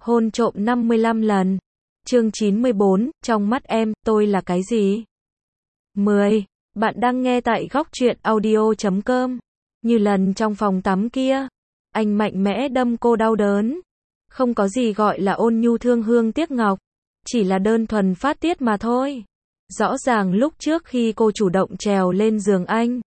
Hôn trộm 55 lần. Chương 94, trong mắt em, tôi là cái gì? 10. Bạn đang nghe tại góc truyện audio.com. Như lần trong phòng tắm kia, anh mạnh mẽ đâm cô đau đớn. Không có gì gọi là ôn nhu thương hương tiếc ngọc, chỉ là đơn thuần phát tiết mà thôi. Rõ ràng lúc trước khi cô chủ động trèo lên giường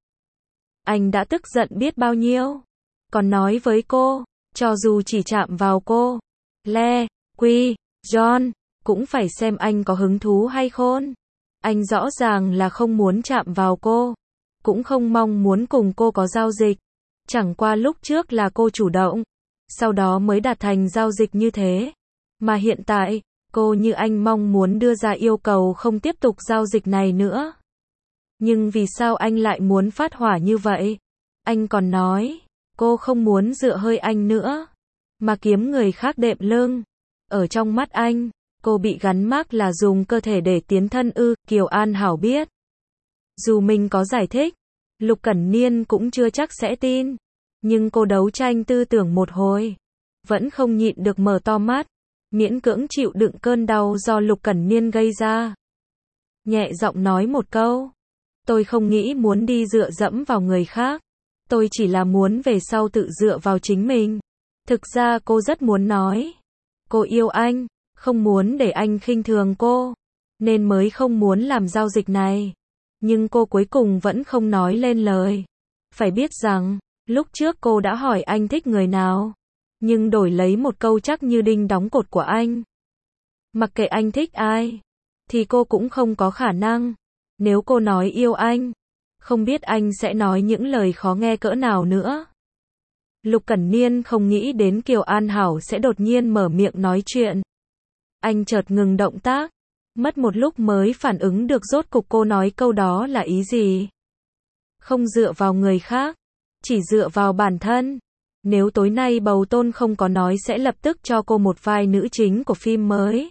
anh đã tức giận biết bao nhiêu. Còn nói với cô, cho dù chỉ chạm vào cô, Le, Quy, John, cũng phải xem anh có hứng thú hay không. Anh rõ ràng là không muốn chạm vào cô, cũng không mong muốn cùng cô có giao dịch. Chẳng qua lúc trước là cô chủ động, sau đó mới đạt thành giao dịch như thế. Mà hiện tại, cô như anh mong muốn đưa ra yêu cầu không tiếp tục giao dịch này nữa. Nhưng vì sao anh lại muốn phát hỏa như vậy? Anh còn nói, cô không muốn dựa hơi anh nữa, mà kiếm người khác đệm lưng. Ở trong mắt anh, cô bị gắn mác là dùng cơ thể để tiến thân ư, Kiều An Hảo biết. Dù mình có giải thích, Lục Cẩn Niên cũng chưa chắc sẽ tin. Nhưng cô đấu tranh tư tưởng một hồi, vẫn không nhịn được mở to mắt, miễn cưỡng chịu đựng cơn đau do Lục Cẩn Niên gây ra. Nhẹ giọng nói một câu, tôi không nghĩ muốn đi dựa dẫm vào người khác. Tôi chỉ là muốn về sau tự dựa vào chính mình. Thực ra cô rất muốn nói, cô yêu anh, không muốn để anh khinh thường cô, nên mới không muốn làm giao dịch này. Nhưng cô cuối cùng vẫn không nói lên lời. Phải biết rằng, lúc trước cô đã hỏi anh thích người nào, nhưng đổi lấy một câu chắc như đinh đóng cột của anh. Mặc kệ anh thích ai, thì cô cũng không có khả năng. Nếu cô nói yêu anh, không biết anh sẽ nói những lời khó nghe cỡ nào nữa. Lục Cẩn Niên không nghĩ đến Kiều An Hảo sẽ đột nhiên mở miệng nói chuyện. Anh chợt ngừng động tác, mất một lúc mới phản ứng được rốt cục cô nói câu đó là ý gì. Không dựa vào người khác, chỉ dựa vào bản thân. Nếu tối nay Bầu Tôn không có nói sẽ lập tức cho cô một vai nữ chính của phim mới.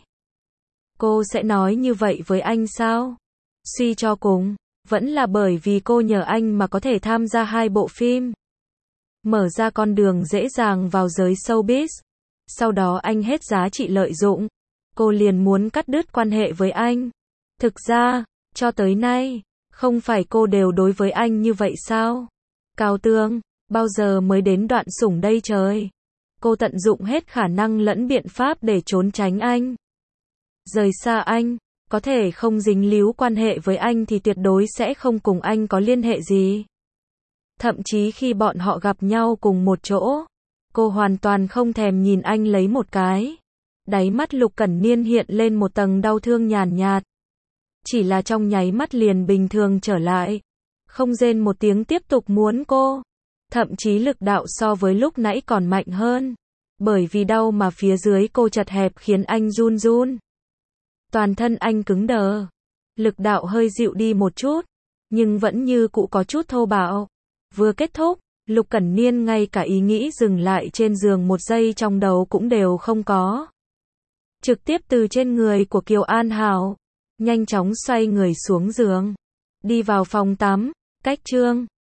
Cô sẽ nói như vậy với anh sao? Suy cho cùng, vẫn là bởi vì cô nhờ anh mà có thể tham gia 2 bộ phim. Mở ra con đường dễ dàng vào giới showbiz. Sau đó anh hết giá trị lợi dụng. Cô liền muốn cắt đứt quan hệ với anh. Thực ra, cho tới nay, không phải cô đều đối với anh như vậy sao? Cao Tương, bao giờ mới đến đoạn sủng đây trời? Cô tận dụng hết khả năng lẫn biện pháp để trốn tránh anh. Rời xa anh, có thể không dính líu quan hệ với anh thì tuyệt đối sẽ không cùng anh có liên hệ gì. Thậm chí khi bọn họ gặp nhau cùng một chỗ, cô hoàn toàn không thèm nhìn anh lấy một cái. Đáy mắt Lục Cẩn Niên hiện lên một tầng đau thương nhàn nhạt. Chỉ là trong nháy mắt liền bình thường trở lại. Không rên một tiếng tiếp tục muốn cô. Thậm chí lực đạo so với lúc nãy còn mạnh hơn. Bởi vì đau mà phía dưới cô chật hẹp khiến anh run run. Toàn thân anh cứng đờ. Lực đạo hơi dịu đi một chút, nhưng vẫn như cũ có chút thô bạo. Vừa kết thúc, Lục Cẩn Niên ngay cả ý nghĩ dừng lại trên giường một giây trong đầu cũng đều không có. Trực tiếp từ trên người của Kiều An Hảo, nhanh chóng xoay người xuống giường, đi vào phòng tắm, cách chương